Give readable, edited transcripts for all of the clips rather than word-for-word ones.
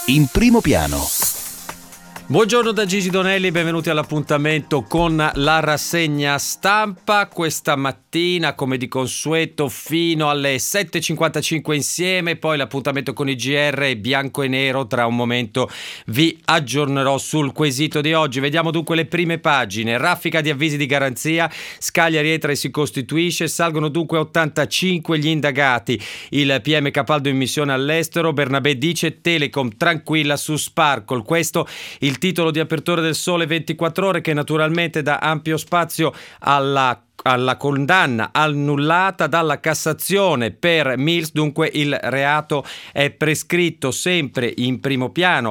In primo piano. Buongiorno da Gigi Donelli, benvenuti all'appuntamento con la rassegna stampa. Questa mattina, come di consueto, fino alle 7.55 insieme, poi l'appuntamento con i GR bianco e nero. Tra un momento vi aggiornerò sul quesito di oggi. Vediamo dunque le prime pagine. Raffica di avvisi di garanzia, Scaglia rientra e si costituisce, salgono dunque 85 gli indagati. Il PM Capaldo in missione all'estero, Bernabé dice Telecom tranquilla su Sparkle. Questo il titolo di apertura del Sole 24 Ore, che naturalmente dà ampio spazio alla condanna annullata dalla Cassazione per Mills. Dunque il reato è prescritto. Sempre in primo piano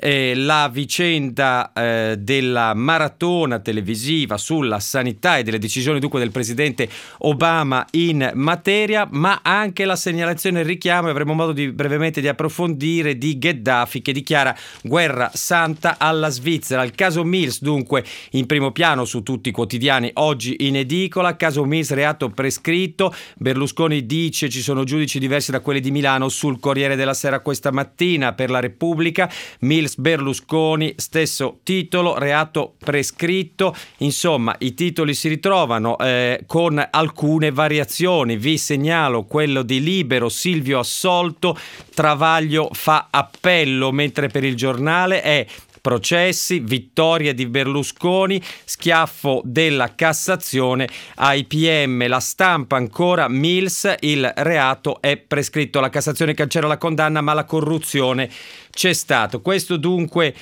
la vicenda della maratona televisiva sulla sanità e delle decisioni dunque del presidente Obama in materia, ma anche la segnalazione e il richiamo, e avremo modo brevemente di approfondire, di Gheddafi che dichiara guerra santa alla Svizzera. Il caso Mills dunque in primo piano su tutti i quotidiani oggi in edicola. Caso Mills, reato prescritto. Berlusconi dice ci sono giudici diversi da quelli di Milano. Sul Corriere della Sera questa mattina, per la Repubblica, Mills Berlusconi, stesso titolo, reato prescritto. Insomma, i titoli si ritrovano con alcune variazioni. Vi segnalo quello di Libero, Silvio assolto, Travaglio fa appello, mentre per il Giornale è processi, vittoria di Berlusconi, schiaffo della Cassazione ai PM. La Stampa ancora, Mills, il reato è prescritto, la Cassazione cancella la condanna ma la corruzione c'è stato. Questo dunque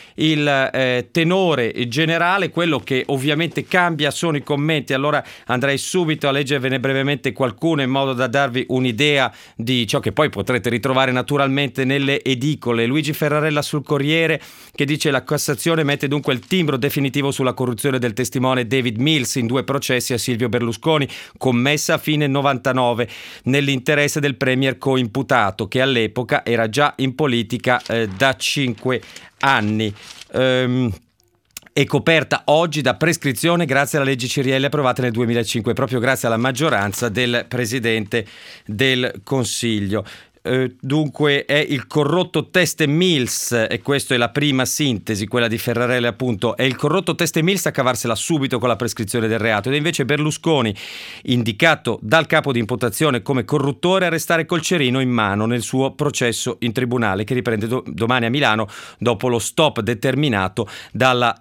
il tenore generale. Quello che ovviamente cambia sono i commenti. Allora andrei subito a leggervene brevemente qualcuno in modo da darvi un'idea di ciò che poi potrete ritrovare naturalmente nelle edicole. Luigi Ferrarella sul Corriere che dice la Cassazione mette dunque il timbro definitivo sulla corruzione del testimone David Mills in 2 processi a Silvio Berlusconi, commessa a fine 99 nell'interesse del premier coimputato, che all'epoca era già in politica da 5 anni. È coperta oggi da prescrizione grazie alla legge Cirielli approvata nel 2005, proprio grazie alla maggioranza del Presidente del Consiglio. Dunque è il corrotto teste Mills, e questa è la prima sintesi, quella di Ferrarella appunto, è il corrotto teste Mills a cavarsela subito con la prescrizione del reato, ed invece Berlusconi, indicato dal capo di imputazione come corruttore, a restare col cerino in mano nel suo processo in tribunale che riprende domani a Milano dopo lo stop determinato dalla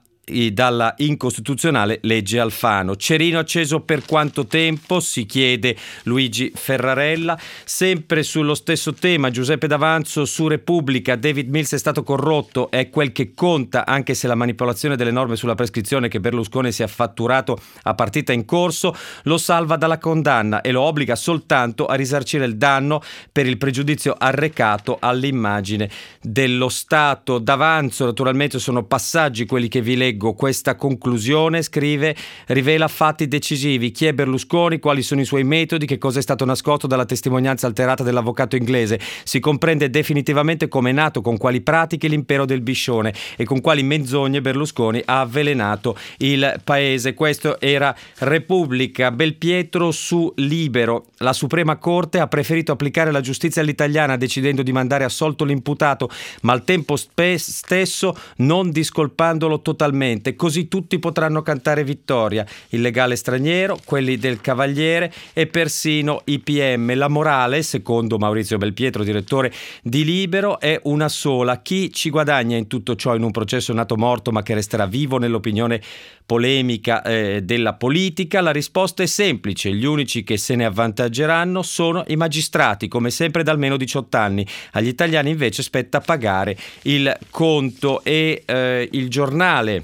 incostituzionale legge Alfano. Cerino acceso per quanto tempo? Si chiede Luigi Ferrarella. Sempre sullo stesso tema, Giuseppe D'Avanzo su Repubblica, David Mills è stato corrotto, è quel che conta, anche se la manipolazione delle norme sulla prescrizione che Berlusconi si è fatturato a partita in corso lo salva dalla condanna e lo obbliga soltanto a risarcire il danno per il pregiudizio arrecato all'immagine dello Stato. D'Avanzo, naturalmente sono passaggi quelli che vi leggo. Questa conclusione, scrive, rivela fatti decisivi: chi è Berlusconi, quali sono i suoi metodi, che cosa è stato nascosto dalla testimonianza alterata dell'avvocato inglese. Si comprende definitivamente come è nato, con quali pratiche l'impero del Biscione e con quali menzogne Berlusconi ha avvelenato il paese. Questo era Repubblica. Belpietro su Libero, la Suprema Corte ha preferito applicare la giustizia all'italiana decidendo di mandare assolto l'imputato, ma al tempo stesso non discolpandolo totalmente. Così tutti potranno cantare vittoria: il legale straniero, quelli del Cavaliere e persino i PM. La morale, secondo Maurizio Belpietro, direttore di Libero, è una sola: chi ci guadagna in tutto ciò in un processo nato morto ma che resterà vivo nell'opinione polemica della politica? La risposta è semplice: gli unici che se ne avvantaggeranno sono i magistrati, come sempre da almeno 18 anni. Agli italiani invece spetta pagare il conto. E il Giornale,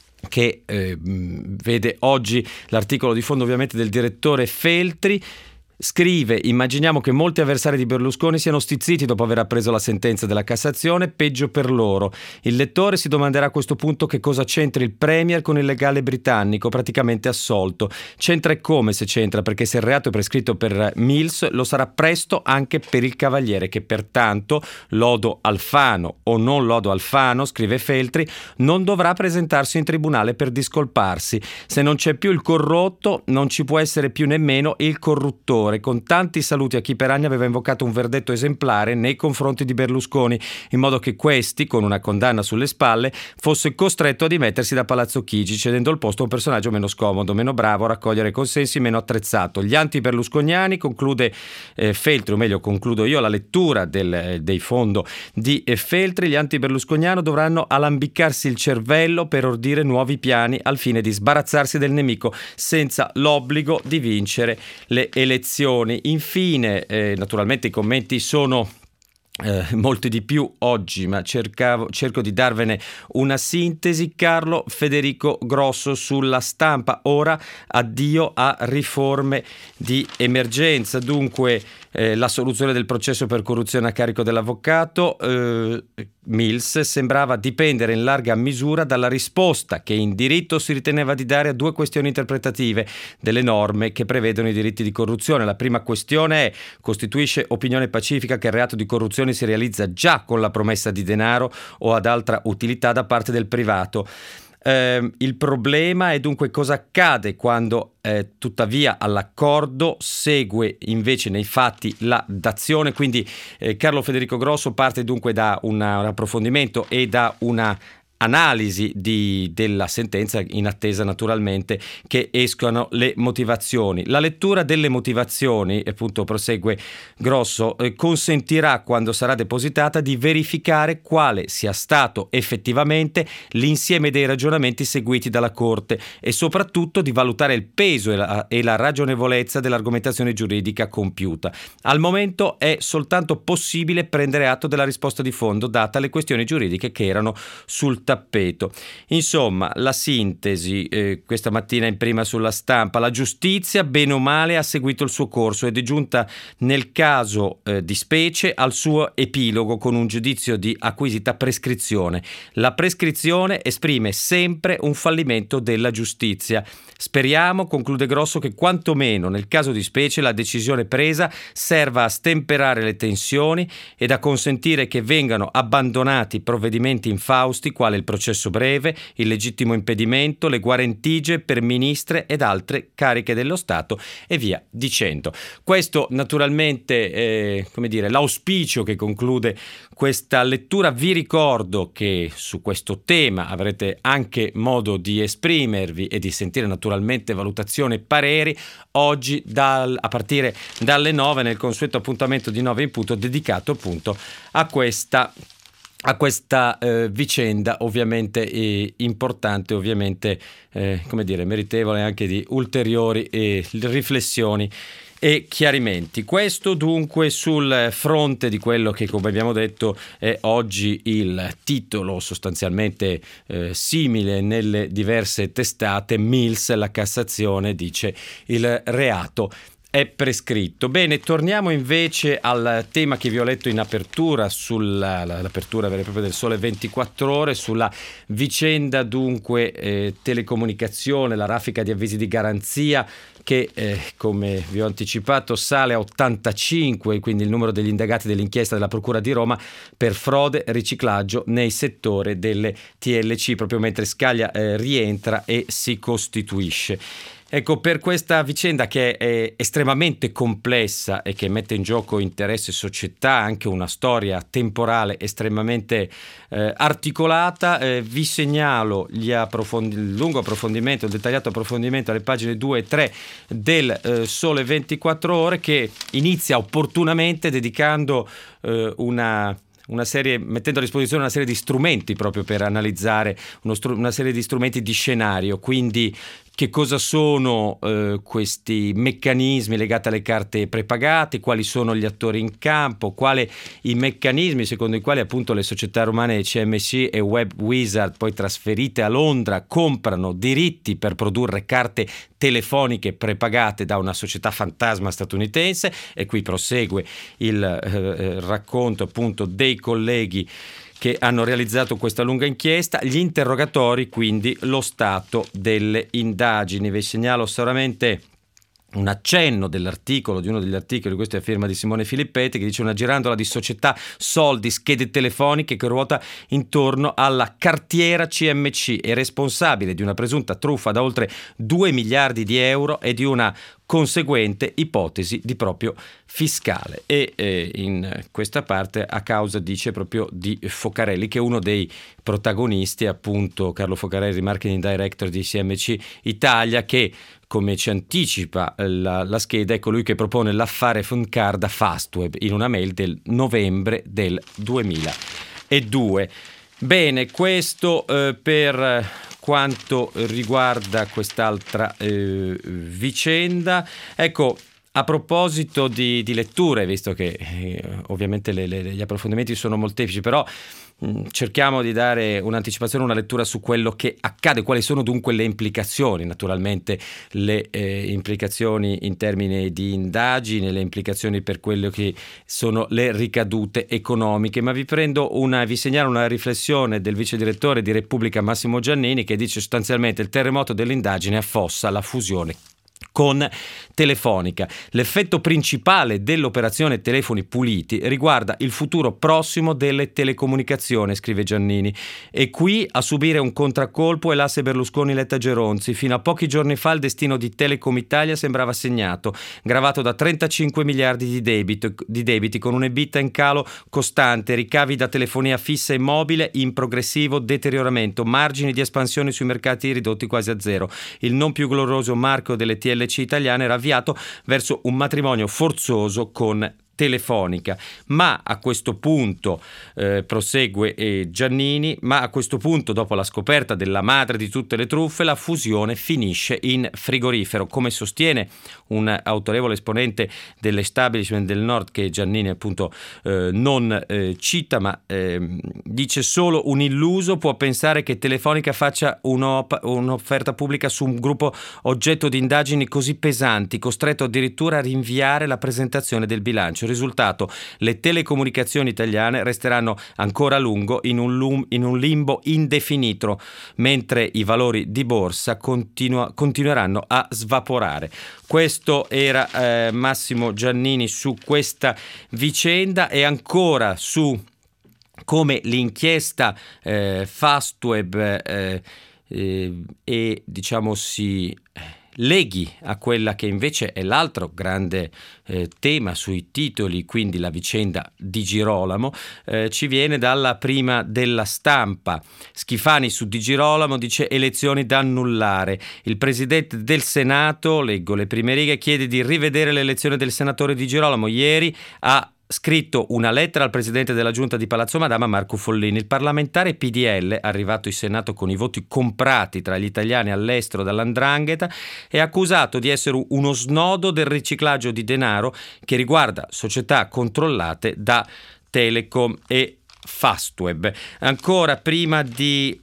che vede oggi l'articolo di fondo ovviamente del direttore Feltri, Scrive: immaginiamo che molti avversari di Berlusconi siano stizziti dopo aver appreso la sentenza della Cassazione, peggio per loro. Il lettore si domanderà a questo punto che cosa c'entri il Premier con il legale britannico, praticamente assolto. C'entra e come se c'entra, perché se il reato è prescritto per Mills, lo sarà presto anche per il Cavaliere, che pertanto, lodo Alfano o non lodo Alfano, scrive Feltri, non dovrà presentarsi in tribunale per discolparsi. Se non c'è più il corrotto, non ci può essere più nemmeno il corruttore. Salvatore, con tanti saluti a chi per anni aveva invocato un verdetto esemplare nei confronti di Berlusconi, in modo che questi, con una condanna sulle spalle, fosse costretto a dimettersi da Palazzo Chigi, cedendo il posto a un personaggio meno scomodo, meno bravo a raccogliere consensi, meno attrezzato. Gli anti-berlusconiani, conclude Feltri, o meglio concludo io la lettura dei fondo di Feltri, gli anti-berlusconiani dovranno alambiccarsi il cervello per ordire nuovi piani al fine di sbarazzarsi del nemico senza l'obbligo di vincere le elezioni. Infine, naturalmente i commenti sono molti di più oggi, ma cerco di darvene una sintesi. Carlo Federico Grosso sulla Stampa: ora addio a riforme di emergenza. Dunque la soluzione del processo per corruzione a carico dell'avvocato Mills sembrava dipendere in larga misura dalla risposta che in diritto si riteneva di dare a due questioni interpretative delle norme che prevedono i diritti di corruzione. La prima questione è: costituisce opinione pacifica che il reato di corruzione si realizza già con la promessa di denaro o ad altra utilità da parte del privato. Il problema è dunque cosa accade quando tuttavia all'accordo segue invece nei fatti la dazione. Quindi Carlo Federico Grosso parte dunque da un approfondimento e da una analisi della sentenza, in attesa naturalmente che escano le motivazioni. La lettura delle motivazioni, appunto prosegue Grosso, consentirà, quando sarà depositata, di verificare quale sia stato effettivamente l'insieme dei ragionamenti seguiti dalla Corte e soprattutto di valutare il peso e la ragionevolezza dell'argomentazione giuridica compiuta. Al momento è soltanto possibile prendere atto della risposta di fondo data alle questioni giuridiche che erano sul tappeto. Insomma, la sintesi questa mattina in prima sulla Stampa: la giustizia bene o male ha seguito il suo corso ed è giunta nel caso di specie al suo epilogo con un giudizio di acquisita prescrizione. La prescrizione esprime sempre un fallimento della giustizia. Speriamo, conclude Grosso, che quantomeno nel caso di specie la decisione presa serva a stemperare le tensioni ed a consentire che vengano abbandonati provvedimenti infausti quale il processo breve, il legittimo impedimento, le guarentigie per ministre ed altre cariche dello Stato e via dicendo. Questo naturalmente come dire, l'auspicio che conclude questa lettura. Vi ricordo che su questo tema avrete anche modo di esprimervi e di sentire naturalmente valutazioni e pareri oggi a partire dalle 9 nel consueto appuntamento di 9 in punto dedicato appunto a questa vicenda ovviamente importante, ovviamente come dire, meritevole anche di ulteriori riflessioni e chiarimenti. Questo dunque sul fronte di quello che, come abbiamo detto, è oggi il titolo sostanzialmente simile nelle diverse testate. Mills, la Cassazione dice il reato è prescritto. Bene, torniamo invece al tema che vi ho letto in apertura, l'apertura vera e propria del Sole 24 Ore, sulla vicenda dunque telecomunicazione, la raffica di avvisi di garanzia che come vi ho anticipato sale a 85, quindi il numero degli indagati dell'inchiesta della Procura di Roma per frode e riciclaggio nei settori delle TLC, proprio mentre Scaglia rientra e si costituisce. Ecco, per questa vicenda che è estremamente complessa e che mette in gioco interesse, società, anche una storia temporale estremamente articolata, vi segnalo il lungo approfondimento, il dettagliato approfondimento alle pagine 2 e 3 del Sole 24 Ore, che inizia opportunamente dedicando una serie, mettendo a disposizione una serie di strumenti proprio per analizzare una serie di strumenti di scenario. Quindi che cosa sono questi meccanismi legati alle carte prepagate, quali sono gli attori in campo, quali i meccanismi secondo i quali appunto le società romane CMC e WebWizard, poi trasferite a Londra, comprano diritti per produrre carte telefoniche prepagate da una società fantasma statunitense. E qui prosegue il racconto appunto dei colleghi che hanno realizzato questa lunga inchiesta, gli interrogatori, quindi lo stato delle indagini. Vi segnalo solamente un accenno di uno degli articoli, questo è a firma di Simone Filippetti, che dice: una girandola di società, soldi, schede telefoniche che ruota intorno alla cartiera CMC, è responsabile di una presunta truffa da oltre 2 miliardi di euro e di una conseguente ipotesi di proprio fiscale. E in questa parte a causa, dice, proprio di Focarelli, che è uno dei protagonisti, appunto Carlo Focarelli, marketing director di CMC Italia, che, come ci anticipa la scheda, è colui che propone l'affare Fundcard a Fastweb in una mail del novembre del 2002. Bene, questo per quanto riguarda quest'altra vicenda. Ecco, a proposito di letture, visto che ovviamente gli approfondimenti sono molteplici, però cerchiamo di dare un'anticipazione, una lettura su quello che accade, quali sono dunque le implicazioni, naturalmente le implicazioni in termini di indagini, le implicazioni per quello che sono le ricadute economiche, ma vi segnalo una riflessione del vice direttore di Repubblica Massimo Giannini, che dice sostanzialmente: il terremoto dell'indagine affossa la fusione con Telefonica. L'effetto principale dell'operazione Telefoni Puliti riguarda il futuro prossimo delle telecomunicazioni, scrive Giannini, e qui a subire un contraccolpo è l'asse Berlusconi-Letta-Geronzi. Fino a pochi giorni fa il destino di Telecom Italia sembrava segnato, gravato da 35 miliardi di debiti, con un EBITDA in calo costante, ricavi da telefonia fissa e mobile in progressivo deterioramento, margini di espansione sui mercati ridotti quasi a zero. Il non più glorioso marchio delle TLC italiane era avviato verso un matrimonio forzoso con Telefonica, ma a questo punto prosegue Giannini, ma a questo punto, dopo la scoperta della madre di tutte le truffe, la fusione finisce in frigorifero, come sostiene un autorevole esponente dell'establishment del Nord, che Giannini appunto non cita, ma dice: solo un illuso può pensare che Telefonica faccia un'offerta pubblica su un gruppo oggetto di indagini così pesanti, costretto addirittura a rinviare la presentazione del bilancio. Risultato: le telecomunicazioni italiane resteranno ancora a lungo in un limbo indefinito, mentre i valori di borsa continueranno a svaporare. Questo era Massimo Giannini su questa vicenda, e ancora su come l'inchiesta Fastweb si leghi a quella che invece è l'altro grande tema sui titoli, quindi la vicenda Di Girolamo, ci viene dalla prima della Stampa. Schifani su Di Girolamo dice: elezioni da annullare. Il presidente del Senato, leggo le prime righe, chiede di rivedere l'elezione del senatore Di Girolamo. Ieri ha scritto una lettera al presidente della giunta di Palazzo Madama, Marco Follini. Il parlamentare PDL, arrivato in Senato con i voti comprati tra gli italiani all'estero dall''ndrangheta, è accusato di essere uno snodo del riciclaggio di denaro che riguarda società controllate da Telecom e Fastweb. Ancora, prima di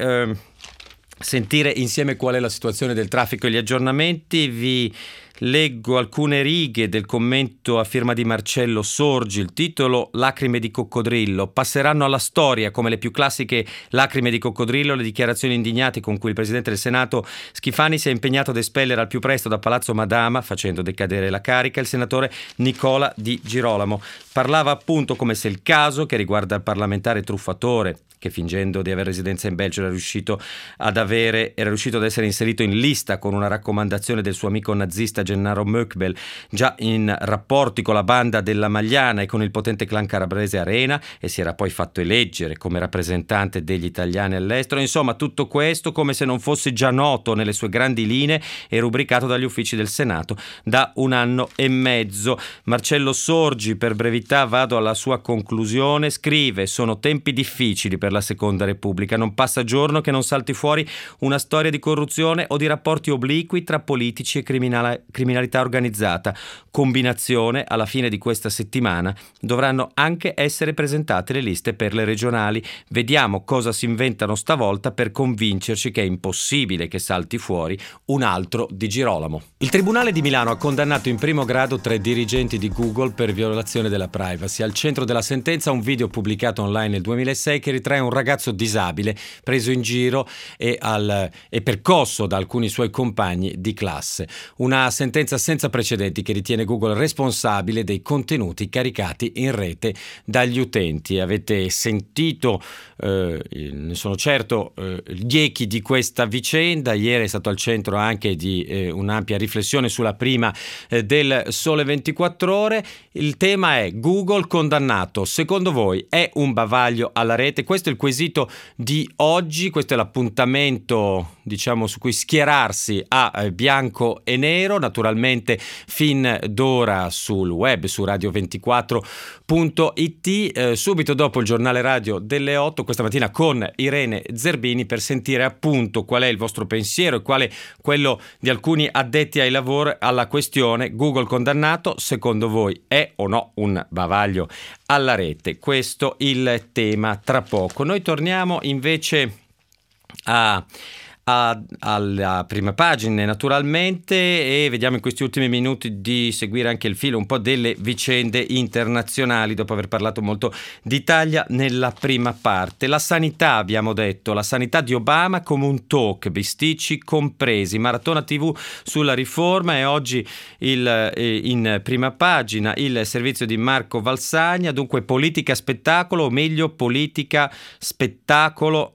sentire insieme qual è la situazione del traffico e gli aggiornamenti, vi leggo alcune righe del commento a firma di Marcello Sorgi. Il titolo: lacrime di coccodrillo. Passeranno alla storia come le più classiche lacrime di coccodrillo le dichiarazioni indignate con cui il presidente del Senato Schifani si è impegnato ad espellere al più presto da Palazzo Madama, facendo decadere la carica, il senatore Nicola Di Girolamo. Parlava appunto come se il caso, che riguarda il parlamentare truffatore, che fingendo di avere residenza in Belgio era riuscito ad essere inserito in lista con una raccomandazione del suo amico nazista Gennaro Möckbel, già in rapporti con la banda della Magliana e con il potente clan calabrese Arena, e si era poi fatto eleggere come rappresentante degli italiani all'estero. Insomma, tutto questo come se non fosse già noto nelle sue grandi linee e rubricato dagli uffici del Senato da 1 anno e mezzo. Marcello Sorgi, per brevità vado alla sua conclusione, scrive: sono tempi difficili per la Seconda Repubblica, non passa giorno che non salti fuori una storia di corruzione o di rapporti obliqui tra politici e criminalità organizzata. Combinazione: alla fine di questa settimana dovranno anche essere presentate le liste per le regionali. Vediamo cosa si inventano stavolta per convincerci che è impossibile che salti fuori un altro Di Girolamo. Il Tribunale di Milano ha condannato in primo grado 3 dirigenti di Google per violazione della privacy. Al centro della sentenza un video pubblicato online nel 2006 che ritrae è un ragazzo disabile preso in giro e percosso da alcuni suoi compagni di classe. Una sentenza senza precedenti che ritiene Google responsabile dei contenuti caricati in rete dagli utenti. Avete sentito, ne sono certo, gli echi di questa vicenda. Ieri è stato al centro anche di un'ampia riflessione sulla prima del Sole 24 Ore. Il tema è: Google condannato. Secondo voi è un bavaglio alla rete? Questo è il quesito di oggi, questo è l'appuntamento, diciamo, su cui schierarsi a bianco e nero, naturalmente fin d'ora sul web, su radio24.it, subito dopo il giornale radio delle 8, questa mattina con Irene Zerbini, per sentire appunto qual è il vostro pensiero e qual è quello di alcuni addetti ai lavori alla questione Google condannato. Secondo voi è o no un bavaglio alla rete? Questo il tema tra poco. Noi torniamo invece alla prima pagina naturalmente, e vediamo in questi ultimi minuti di seguire anche il filo un po' delle vicende internazionali dopo aver parlato molto d'Italia nella prima parte. La sanità, abbiamo detto, la sanità di Obama come un talk, bisticci compresi, maratona TV sulla riforma, e oggi in prima pagina il servizio di Marco Valsagna. Dunque, politica spettacolo, o meglio politica spettacolo,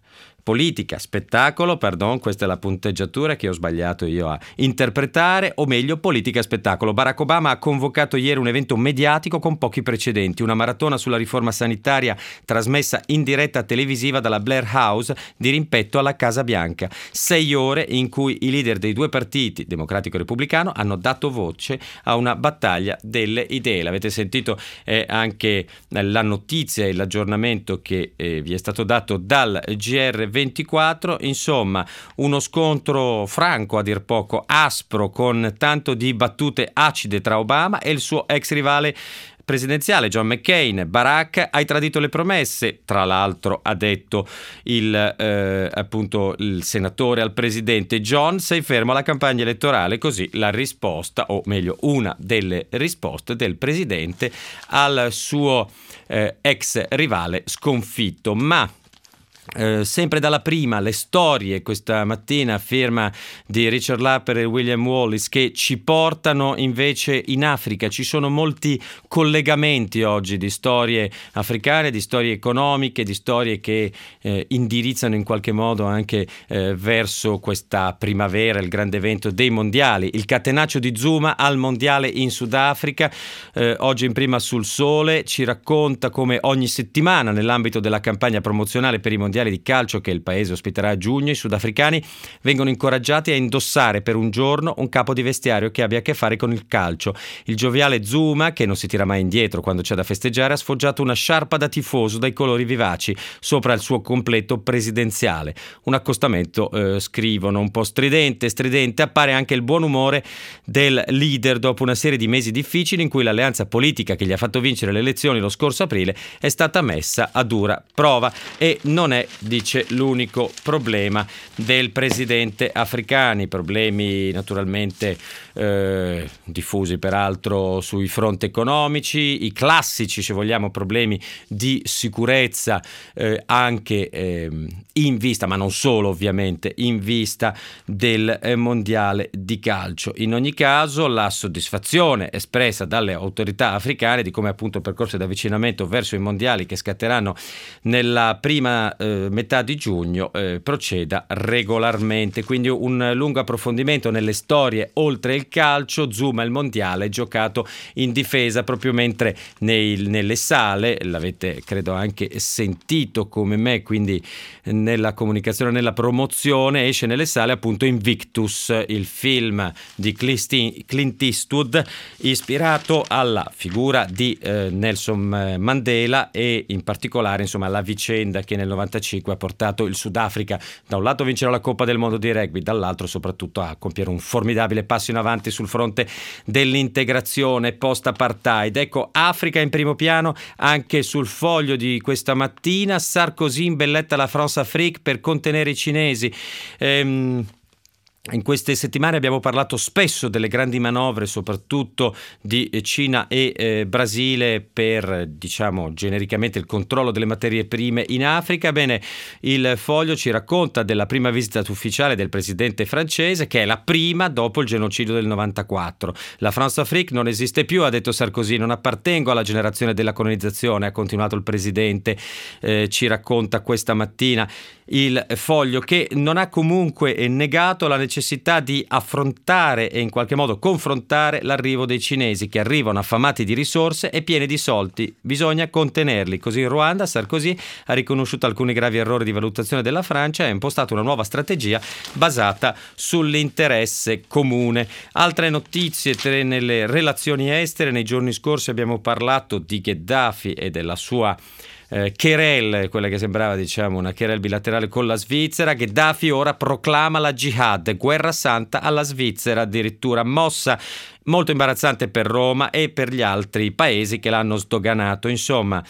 questa è la punteggiatura che ho sbagliato io a interpretare, o meglio politica spettacolo. Barack Obama ha convocato ieri un evento mediatico con pochi precedenti, una maratona sulla riforma sanitaria trasmessa in diretta televisiva dalla Blair House di rimpetto alla Casa Bianca. 6 ore in cui i leader dei due partiti, democratico e repubblicano, hanno dato voce a una battaglia delle idee. L'avete sentito anche la notizia e l'aggiornamento che vi è stato dato dal GR24. Insomma, uno scontro franco, a dir poco aspro, con tanto di battute acide tra Obama e il suo ex rivale presidenziale John McCain. Barack: hai tradito le promesse. Tra l'altro ha detto appunto il senatore al presidente. John, sei fermo alla campagna elettorale. Così la risposta, o meglio una delle risposte del presidente al suo ex rivale sconfitto. Ma sempre dalla prima, le storie questa mattina a firma di Richard Lapper e William Wallace, che ci portano invece in Africa. Ci sono molti collegamenti oggi di storie africane, di storie economiche, di storie che indirizzano in qualche modo anche verso questa primavera, il grande evento dei mondiali. Il catenaccio di Zuma al mondiale in Sudafrica, oggi in prima sul Sole, ci racconta come ogni settimana nell'ambito della campagna promozionale per i mondiali di calcio che il paese ospiterà a giugno, i sudafricani vengono incoraggiati a indossare per un giorno un capo di vestiario che abbia a che fare con il calcio. Il gioviale Zuma, che non si tira mai indietro quando c'è da festeggiare, ha sfoggiato una sciarpa da tifoso dai colori vivaci sopra il suo completo presidenziale. Un accostamento, scrivono, un po' stridente. Appare anche il buon umore del leader dopo una serie di mesi difficili in cui l'alleanza politica che gli ha fatto vincere le elezioni lo scorso aprile è stata messa a dura prova. E non è, dice, l'unico problema del presidente africano. Problemi naturalmente diffusi peraltro sui fronti economici, i classici, se vogliamo, problemi di sicurezza, anche in vista, ma non solo ovviamente, in vista del mondiale di calcio. In ogni caso, la soddisfazione espressa dalle autorità africane di come appunto il percorso di avvicinamento verso i mondiali che scatteranno nella prima metà di giugno proceda regolarmente. Quindi un lungo approfondimento nelle storie oltre il calcio. Zuma il mondiale giocato in difesa, proprio mentre nelle sale, l'avete credo anche sentito come me, quindi nella comunicazione, nella promozione, esce nelle sale appunto Invictus, il film di Clint Eastwood ispirato alla figura di Nelson Mandela, e in particolare insomma la vicenda che nel 95 ha portato il Sudafrica da un lato a vincere la Coppa del Mondo di rugby, dall'altro soprattutto a compiere un formidabile passo in avanti sul fronte dell'integrazione post-apartheid. Ecco, Africa in primo piano anche sul Foglio di questa mattina. Sarkozy imbelletta la France-Afrique per contenere i cinesi. In queste settimane abbiamo parlato spesso delle grandi manovre, soprattutto di Cina e Brasile per, diciamo, genericamente il controllo delle materie prime in Africa. Bene, il Foglio ci racconta della prima visita ufficiale del presidente francese, che è la prima dopo il genocidio del 94. La France-Afrique non esiste più, ha detto Sarkozy, non appartengo alla generazione della colonizzazione, ha continuato il presidente, ci racconta questa mattina il Foglio, che non ha comunque negato la necessità di affrontare e in qualche modo confrontare l'arrivo dei cinesi, che arrivano affamati di risorse e pieni di soldi. Bisogna contenerli. Così in Ruanda Sarkozy ha riconosciuto alcuni gravi errori di valutazione della Francia e ha impostato una nuova strategia basata sull'interesse comune. Altre notizie nelle relazioni estere. Nei giorni scorsi abbiamo parlato di Gheddafi e della sua querelle, quella che sembrava, diciamo, una querelle bilaterale con la Svizzera. Gheddafi ora proclama la jihad, guerra santa alla Svizzera, addirittura mossa molto imbarazzante per Roma e per gli altri paesi che l'hanno sdoganato. Insomma,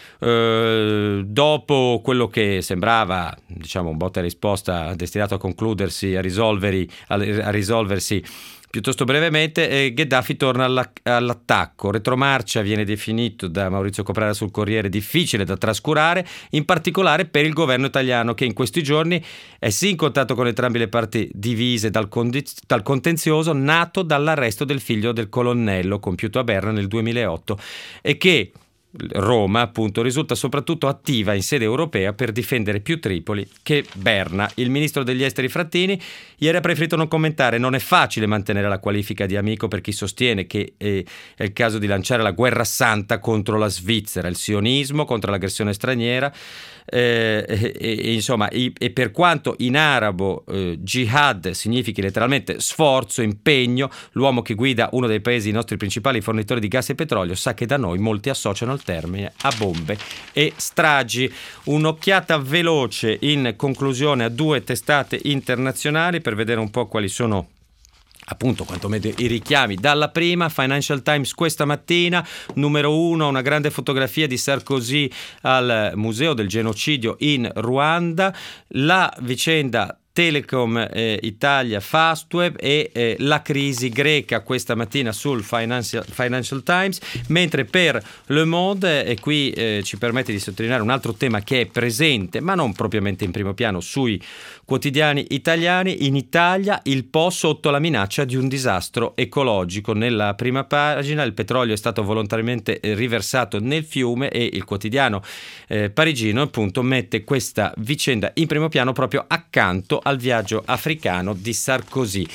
dopo quello che sembrava, diciamo, un botta e risposta destinato a concludersi, a risolversi piuttosto brevemente, Gheddafi torna all'attacco. Retromarcia viene definito da Maurizio Coprara sul Corriere difficile da trascurare, in particolare per il governo italiano, che in questi giorni è sì in contatto con entrambe le parti divise dal contenzioso nato dall'arresto del figlio del colonnello compiuto a Berna nel 2008 e che Roma, appunto, risulta soprattutto attiva in sede europea per difendere più Tripoli che Berna. Il ministro degli esteri Frattini ieri ha preferito non commentare. Non è facile mantenere la qualifica di amico per chi sostiene che è il caso di lanciare la guerra santa contro la Svizzera, il sionismo contro l'aggressione straniera. Insomma, e per quanto in arabo jihad significhi letteralmente sforzo, impegno, l'uomo che guida uno dei paesi nostri principali fornitori di gas e petrolio sa che da noi molti associano il termine a bombe e stragi. Un'occhiata veloce in conclusione a due testate internazionali per vedere un po' quali sono, appunto, quantomeno i richiami. Dalla prima, Financial Times questa mattina, numero 1, una grande fotografia di Sarkozy al Museo del Genocidio in Ruanda, la vicenda Telecom Italia, Fastweb e la crisi greca questa mattina sul Financial Times, mentre per Le Monde, e qui ci permette di sottolineare un altro tema che è presente ma non propriamente in primo piano sui quotidiani italiani: in Italia il Po sotto la minaccia di un disastro ecologico. Nella prima pagina il petrolio è stato volontariamente riversato nel fiume e il quotidiano parigino, appunto, mette questa vicenda in primo piano proprio accanto al viaggio africano di Sarkozy.